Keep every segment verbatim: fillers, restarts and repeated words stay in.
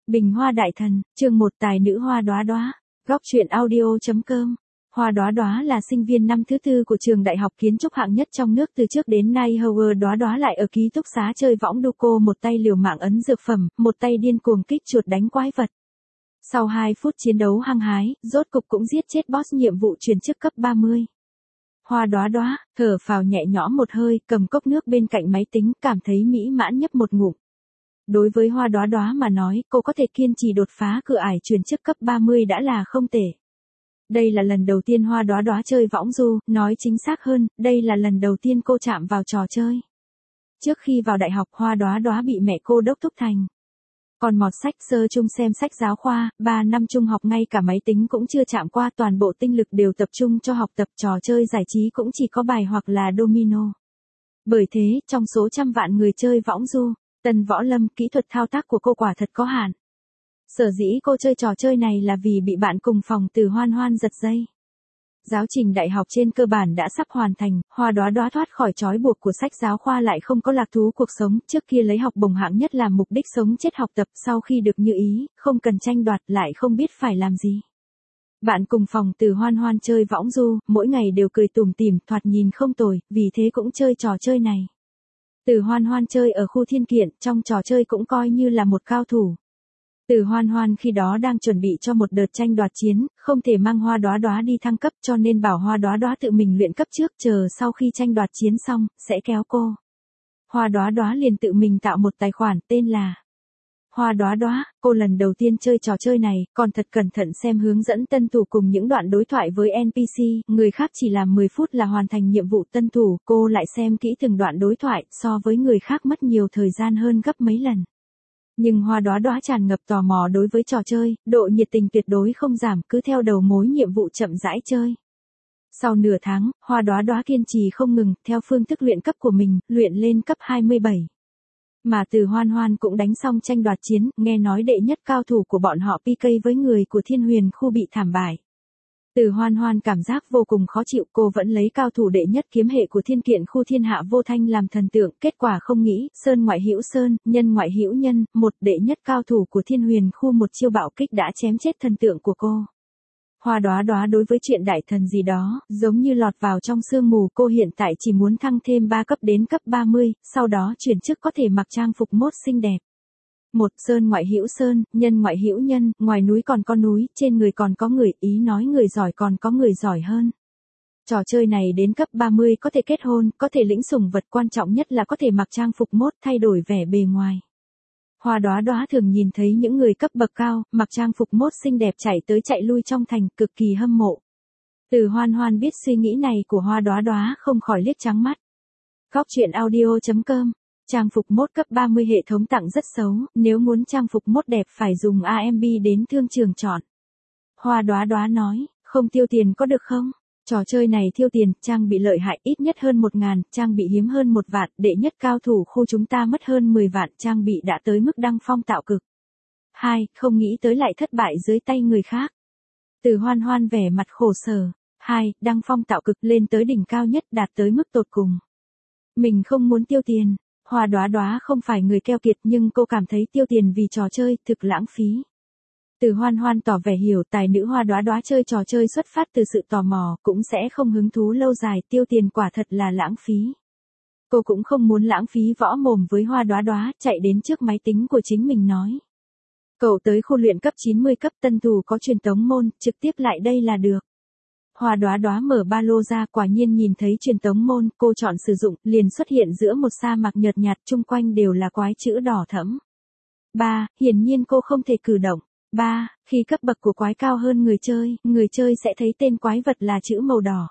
Bình Hoa Đại Thần, chương một Tài nữ Hoa Đóa Đóa, góc truyện audio.com. Hoa Đóa Đóa là sinh viên năm thứ tư của trường đại học kiến trúc hạng nhất trong nước từ trước đến nay. Howard Đóa Đóa lại ở ký túc xá chơi võng đu cô, một tay liều mạng ấn dược phẩm, một tay điên cuồng kích chuột đánh quái vật. Sau hai phút chiến đấu hăng hái, rốt cục cũng giết chết boss nhiệm vụ chuyển chức cấp ba mươi. Hoa Đóa Đóa thở phào nhẹ nhõm một hơi, cầm cốc nước bên cạnh máy tính, cảm thấy mỹ mãn nhấp một ngụm. Đối với Hoa Đóa Đóa mà nói, cô có thể kiên trì đột phá cửa ải chuyển chức cấp ba mươi đã là không tệ. Đây là lần đầu tiên Hoa Đóa Đóa chơi võng du, nói chính xác hơn, đây là lần đầu tiên cô chạm vào trò chơi. Trước khi vào đại học, Hoa Đóa Đóa bị mẹ cô đốc thúc thành. Còn mọt sách sơ chung xem sách giáo khoa, ba năm trung học ngay cả máy tính cũng chưa chạm qua, toàn bộ tinh lực đều tập trung cho học tập, trò chơi giải trí cũng chỉ có bài hoặc là domino. Bởi thế, trong số trăm vạn người chơi võng du, Tân Võ Lâm, kỹ thuật thao tác của cô quả thật có hạn. Sở dĩ cô chơi trò chơi này là vì bị bạn cùng phòng Từ Hoan Hoan giật dây. Giáo trình đại học trên cơ bản đã sắp hoàn thành, Hoa Đóa Đóa thoát khỏi trói buộc của sách giáo khoa lại không có lạc thú cuộc sống, trước kia lấy học bổng hạng nhất làm mục đích sống chết học tập, sau khi được như ý, không cần tranh đoạt lại không biết phải làm gì. Bạn cùng phòng Từ Hoan Hoan chơi võng du, mỗi ngày đều cười tủm tỉm, thoạt nhìn không tồi, vì thế cũng chơi trò chơi này. Từ Hoan Hoan chơi ở khu Thiên Kiện, trong trò chơi cũng coi như là một cao thủ. Từ Hoan Hoan khi đó đang chuẩn bị cho một đợt tranh đoạt chiến, không thể mang Hoa Đóa Đóa đi thăng cấp, cho nên bảo Hoa Đóa Đóa tự mình luyện cấp trước, chờ sau khi tranh đoạt chiến xong, sẽ kéo cô. Hoa Đóa Đóa liền tự mình tạo một tài khoản tên là Hoa Đóa Đóa. Cô lần đầu tiên chơi trò chơi này, còn thật cẩn thận xem hướng dẫn tân thủ cùng những đoạn đối thoại với en pê xê, người khác chỉ làm mười phút là hoàn thành nhiệm vụ tân thủ, cô lại xem kỹ từng đoạn đối thoại, so với người khác mất nhiều thời gian hơn gấp mấy lần. Nhưng Hoa Đóa Đóa tràn ngập tò mò đối với trò chơi, độ nhiệt tình tuyệt đối không giảm, cứ theo đầu mối nhiệm vụ chậm rãi chơi. Sau nửa tháng, Hoa Đóa Đóa kiên trì không ngừng, theo phương thức luyện cấp của mình, luyện lên cấp hai mươi bảy. Mà Từ Hoan Hoan cũng đánh xong tranh đoạt chiến, nghe nói đệ nhất cao thủ của bọn họ pê ca với người của Thiên Huyền khu bị thảm bại. Từ Hoan Hoan cảm giác vô cùng khó chịu, cô vẫn lấy cao thủ đệ nhất kiếm hệ của Thiên Kiện khu Thiên Hạ Vô Thanh làm thần tượng, kết quả không nghĩ, sơn ngoại hữu sơn, nhân ngoại hữu nhân, một đệ nhất cao thủ của Thiên Huyền khu một chiêu bạo kích đã chém chết thần tượng của cô. Hoa Đóa Đóa đối với chuyện đại thần gì đó, giống như lọt vào trong sương mù, cô hiện tại chỉ muốn thăng thêm ba cấp đến cấp ba mươi, sau đó chuyển chức có thể mặc trang phục mốt xinh đẹp. Một, sơn ngoại hữu sơn, nhân ngoại hữu nhân, ngoài núi còn có núi, trên người còn có người, ý nói người giỏi còn có người giỏi hơn. Trò chơi này đến cấp ba mươi có thể kết hôn, có thể lĩnh sủng vật, quan trọng nhất là có thể mặc trang phục mốt, thay đổi vẻ bề ngoài. Hoa Đóa Đóa thường nhìn thấy những người cấp bậc cao, mặc trang phục mốt xinh đẹp chạy tới chạy lui trong thành, cực kỳ hâm mộ. Từ Hoan Hoan biết suy nghĩ này của Hoa Đóa Đóa không khỏi liếc trắng mắt. Góc truyện audio.com. Trang phục mốt cấp ba mươi hệ thống tặng rất xấu, nếu muốn trang phục mốt đẹp phải dùng a em bê đến thương trường chọn. Hoa Đóa Đóa nói, không tiêu tiền có được không? Trò chơi này tiêu tiền, trang bị lợi hại ít nhất hơn một ngàn, trang bị hiếm hơn một vạn, đệ nhất cao thủ khu chúng ta mất hơn mười vạn, trang bị đã tới mức đăng phong tạo cực. Hai, không nghĩ tới lại thất bại dưới tay người khác. Từ Hoan Hoan vẻ mặt khổ sở. Hai, đăng phong tạo cực lên tới đỉnh cao nhất, đạt tới mức tột cùng. Mình không muốn tiêu tiền. Hoa Đóa Đóa không phải người keo kiệt nhưng cô cảm thấy tiêu tiền vì trò chơi thực lãng phí. Từ Hoan Hoan tỏ vẻ hiểu, tài nữ Hoa Đóa Đóa chơi trò chơi xuất phát từ sự tò mò, cũng sẽ không hứng thú lâu dài, tiêu tiền quả thật là lãng phí. Cô cũng không muốn lãng phí võ mồm với Hoa Đóa Đóa, chạy đến trước máy tính của chính mình nói. Cậu tới khu luyện cấp chín mươi cấp tân thủ có truyền tống môn, trực tiếp lại đây là được. Hoa Đóa Đóa mở ba lô ra, quả nhiên nhìn thấy truyền tống môn, cô chọn sử dụng, liền xuất hiện giữa một sa mạc nhợt nhạt, chung quanh đều là quái chữ đỏ thẫm. Ba, hiển nhiên cô không thể cử động. Ba, khi cấp bậc của quái cao hơn người chơi, người chơi sẽ thấy tên quái vật là chữ màu đỏ.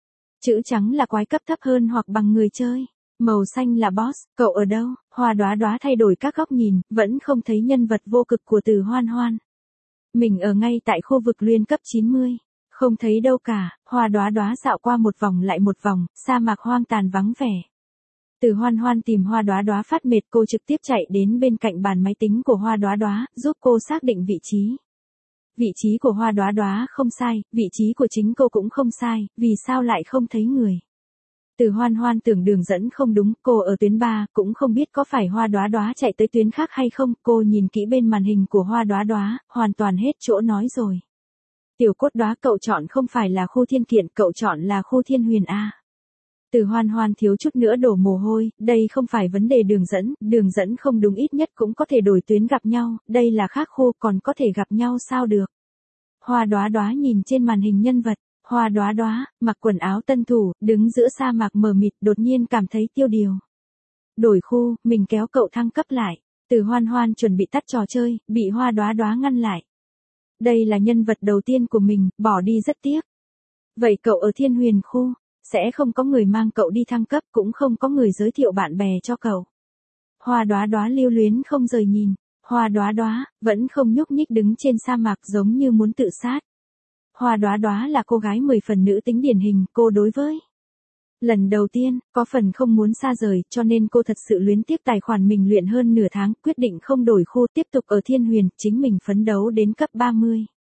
Chữ trắng là quái cấp thấp hơn hoặc bằng người chơi. Màu xanh là boss, cậu ở đâu? Hoa Đóa Đóa thay đổi các góc nhìn, vẫn không thấy nhân vật vô cực của Từ Hoan Hoan. Mình ở ngay tại khu vực luyện cấp chín mươi. Không thấy đâu cả. Hoa Đóa Đóa dạo qua một vòng lại một vòng, sa mạc hoang tàn vắng vẻ. Từ Hoan Hoan tìm Hoa Đóa Đóa phát mệt, cô trực tiếp chạy đến bên cạnh bàn máy tính của Hoa Đóa Đóa, giúp cô xác định vị trí. Vị trí của Hoa Đóa Đóa không sai, vị trí của chính cô cũng không sai, vì sao lại không thấy người? Từ Hoan Hoan tưởng đường dẫn không đúng, cô ở tuyến ba, cũng không biết có phải Hoa Đóa Đóa chạy tới tuyến khác hay không, cô nhìn kỹ bên màn hình của Hoa Đóa Đóa, hoàn toàn hết chỗ nói rồi. Tiểu Cốt Đóa, cậu chọn không phải là khu Thiên Kiện, cậu chọn là khu Thiên Huyền a. Từ Hoan Hoan thiếu chút nữa đổ mồ hôi, đây không phải vấn đề đường dẫn, đường dẫn không đúng ít nhất cũng có thể đổi tuyến gặp nhau, đây là khác khu còn có thể gặp nhau sao được. Hoa Đóa Đóa nhìn trên màn hình nhân vật, Hoa Đóa Đóa, mặc quần áo tân thủ, đứng giữa sa mạc mờ mịt, đột nhiên cảm thấy tiêu điều. Đổi khu, mình kéo cậu thăng cấp lại. Từ Hoan Hoan chuẩn bị tắt trò chơi, bị Hoa Đóa Đóa ngăn lại. Đây là nhân vật đầu tiên của mình, bỏ đi rất tiếc. Vậy cậu ở Thiên Huyền khu, sẽ không có người mang cậu đi thăng cấp, cũng không có người giới thiệu bạn bè cho cậu. Hoa Đóa Đóa lưu luyến không rời nhìn. Hoa Đóa Đóa vẫn không nhúc nhích đứng trên sa mạc giống như muốn tự sát. Hoa Đóa Đóa là cô gái mười phần nữ tính điển hình, cô đối với lần đầu tiên, có phần không muốn xa rời, cho nên cô thật sự luyến tiếc tài khoản mình luyện hơn nửa tháng, quyết định không đổi khu, tiếp tục ở Thiên Huyền, chính mình phấn đấu đến cấp ba mươi.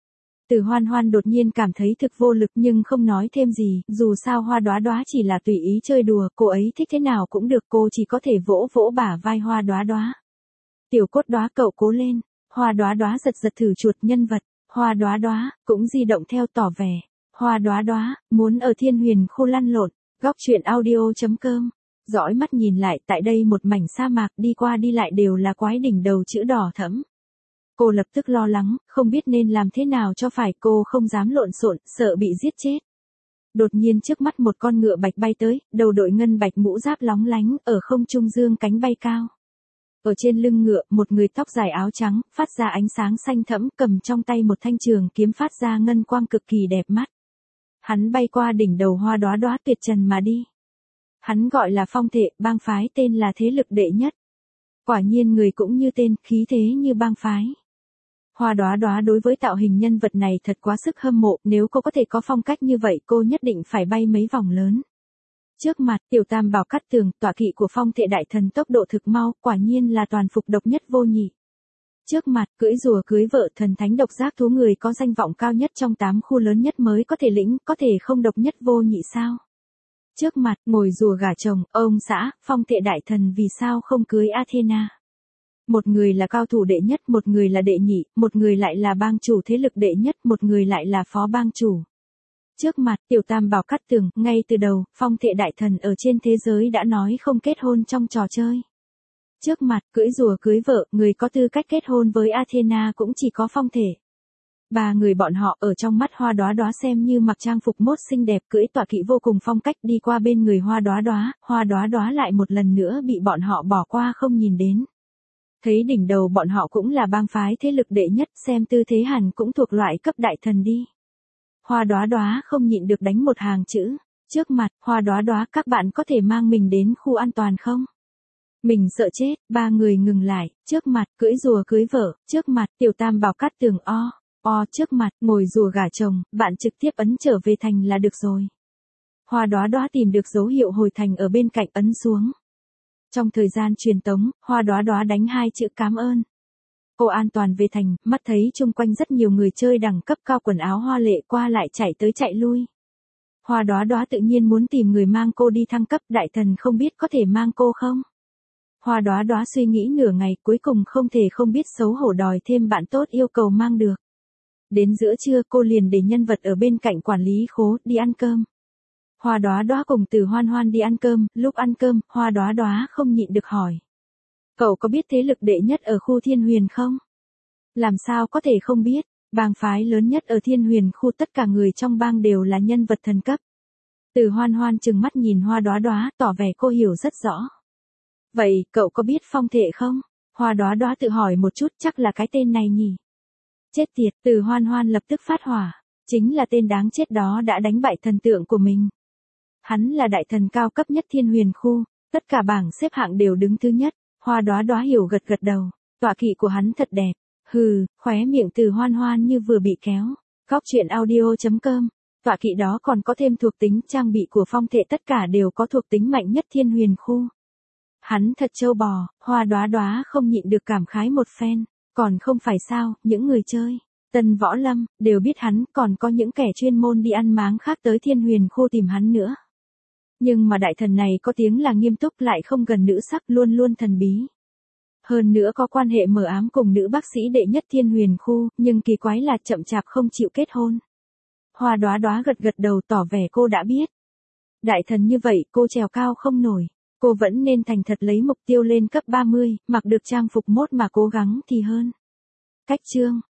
Từ Hoan Hoan đột nhiên cảm thấy thực vô lực nhưng không nói thêm gì, dù sao Hoa Đóa Đóa chỉ là tùy ý chơi đùa, cô ấy thích thế nào cũng được, cô chỉ có thể vỗ vỗ bả vai Hoa Đóa Đóa. Tiểu Cốt Đóa, cậu cố lên. Hoa Đóa Đóa giật giật thử chuột nhân vật. Hoa Đóa Đóa cũng di động theo tỏ vẻ. Hoa Đóa Đóa muốn ở Thiên Huyền khu lăn lộn. Góc truyện audio chấm com. Dõi mắt nhìn lại, tại đây một mảnh sa mạc, đi qua đi lại đều là quái đỉnh đầu chữ đỏ thẫm. Cô lập tức lo lắng, không biết nên làm thế nào cho phải, cô không dám lộn xộn, sợ bị giết chết. Đột nhiên trước mắt một con ngựa bạch bay tới, đầu đội ngân bạch mũ giáp lóng lánh, ở không trung dương cánh bay cao. Ở trên lưng ngựa, một người tóc dài áo trắng, phát ra ánh sáng xanh thẫm, cầm trong tay một thanh trường kiếm phát ra ngân quang cực kỳ đẹp mắt. Hắn bay qua đỉnh đầu Hoa Đóa Đóa tuyệt trần mà đi. Hắn gọi là Phong Thệ, bang phái tên là thế lực đệ nhất. Quả nhiên người cũng như tên, khí thế như bang phái. Hoa Đóa Đóa đối với tạo hình nhân vật này thật quá sức hâm mộ, nếu cô có thể có phong cách như vậy cô nhất định phải bay mấy vòng lớn. Trước mặt, Tiểu Tam Bảo Cát Tường, tọa kỵ của Phong Thệ đại thần tốc độ thực mau, quả nhiên là toàn phục độc nhất vô nhị. Trước mặt, cưỡi rùa cưới vợ, thần thánh độc giác thú, người có danh vọng cao nhất trong tám khu lớn nhất mới có thể lĩnh, có thể không độc nhất vô nhị sao? Trước mặt, ngồi rùa gả chồng, ông xã, Phong Thệ đại thần vì sao không cưới Athena? Một người là cao thủ đệ nhất, một người là đệ nhị, một người lại là bang chủ thế lực đệ nhất, một người lại là phó bang chủ. Trước mặt, Tiểu Tam Bảo Cát Tường, ngay từ đầu, Phong Thệ đại thần ở trên thế giới đã nói không kết hôn trong trò chơi. Trước mặt, cưỡi rùa cưới vợ, người có tư cách kết hôn với Athena cũng chỉ có Phong Thệ. Ba người bọn họ ở trong mắt Hoa Đóa Đóa xem như mặc trang phục mốt xinh đẹp, cưỡi tọa kỵ vô cùng phong cách, đi qua bên người Hoa Đóa Đóa, Hoa Đóa Đóa lại một lần nữa bị bọn họ bỏ qua không nhìn đến. Thấy đỉnh đầu bọn họ cũng là bang phái thế lực đệ nhất, xem tư thế hẳn cũng thuộc loại cấp đại thần đi. Hoa Đóa Đóa không nhịn được đánh một hàng chữ. Trước mặt, Hoa Đóa Đóa, các bạn có thể mang mình đến khu an toàn không? Mình sợ chết. Ba người ngừng lại. Trước mặt, cưỡi rùa cưới vợ. Trước mặt, Tiểu Tam Bảo Cát Tường o. O. Trước mặt, ngồi rùa gả chồng, bạn trực tiếp ấn trở về thành là được rồi. Hoa Đóa Đóa tìm được dấu hiệu hồi thành ở bên cạnh, ấn xuống. Trong thời gian truyền tống, Hoa Đóa Đóa đánh hai chữ cảm ơn. Cô an toàn về thành, mắt thấy chung quanh rất nhiều người chơi đẳng cấp cao quần áo hoa lệ qua lại chạy tới chạy lui. Hoa Đóa Đóa tự nhiên muốn tìm người mang cô đi thăng cấp, đại thần không biết có thể mang cô không? Hoa Đóa Đóa suy nghĩ nửa ngày, cuối cùng không thể không biết xấu hổ đòi thêm bạn tốt yêu cầu mang được. Đến giữa trưa cô liền để nhân vật ở bên cạnh quản lý khố đi ăn cơm. Hoa Đóa Đóa cùng Từ Hoan Hoan đi ăn cơm, lúc ăn cơm, Hoa Đóa Đóa không nhịn được hỏi. Cậu có biết thế lực đệ nhất ở khu Thiên Huyền không? Làm sao có thể không biết, bang phái lớn nhất ở Thiên Huyền khu, tất cả người trong bang đều là nhân vật thần cấp. Từ Hoan Hoan trừng mắt nhìn Hoa Đóa Đóa, tỏ vẻ cô hiểu rất rõ. Vậy, cậu có biết Phong Thệ không? Hoa Đóa Đóa tự hỏi một chút, chắc là cái tên này nhỉ? Chết tiệt, Từ Hoan Hoan lập tức phát hỏa. Chính là tên đáng chết đó đã đánh bại thần tượng của mình. Hắn là đại thần cao cấp nhất Thiên Huyền khu, tất cả bảng xếp hạng đều đứng thứ nhất. Hoa Đóa Đóa hiểu gật gật đầu, tọa kỵ của hắn thật đẹp. Hừ, khóe miệng Từ Hoan Hoan như vừa bị kéo. Góc truyện audio chấm com. Tọa kỵ đó còn có thêm thuộc tính, trang bị của Phong Thệ tất cả đều có thuộc tính mạnh nhất Thiên Huyền khu. Hắn thật trâu bò. Hoa Đóa Đóa không nhịn được cảm khái một phen. Còn không phải sao, những người chơi Tân Võ Lâm đều biết hắn, còn có những kẻ chuyên môn đi ăn máng khác tới Thiên Huyền khu tìm hắn nữa. Nhưng mà đại thần này có tiếng là nghiêm túc lại không gần nữ sắc, luôn luôn thần bí. Hơn nữa có quan hệ mờ ám cùng nữ bác sĩ đệ nhất Thiên Huyền khu, nhưng kỳ quái là chậm chạp không chịu kết hôn. Hoa Đóa Đóa gật gật đầu tỏ vẻ cô đã biết. Đại thần như vậy cô trèo cao không nổi, cô vẫn nên thành thật lấy mục tiêu lên cấp ba mươi, mặc được trang phục mốt mà cố gắng thì hơn. Cách chương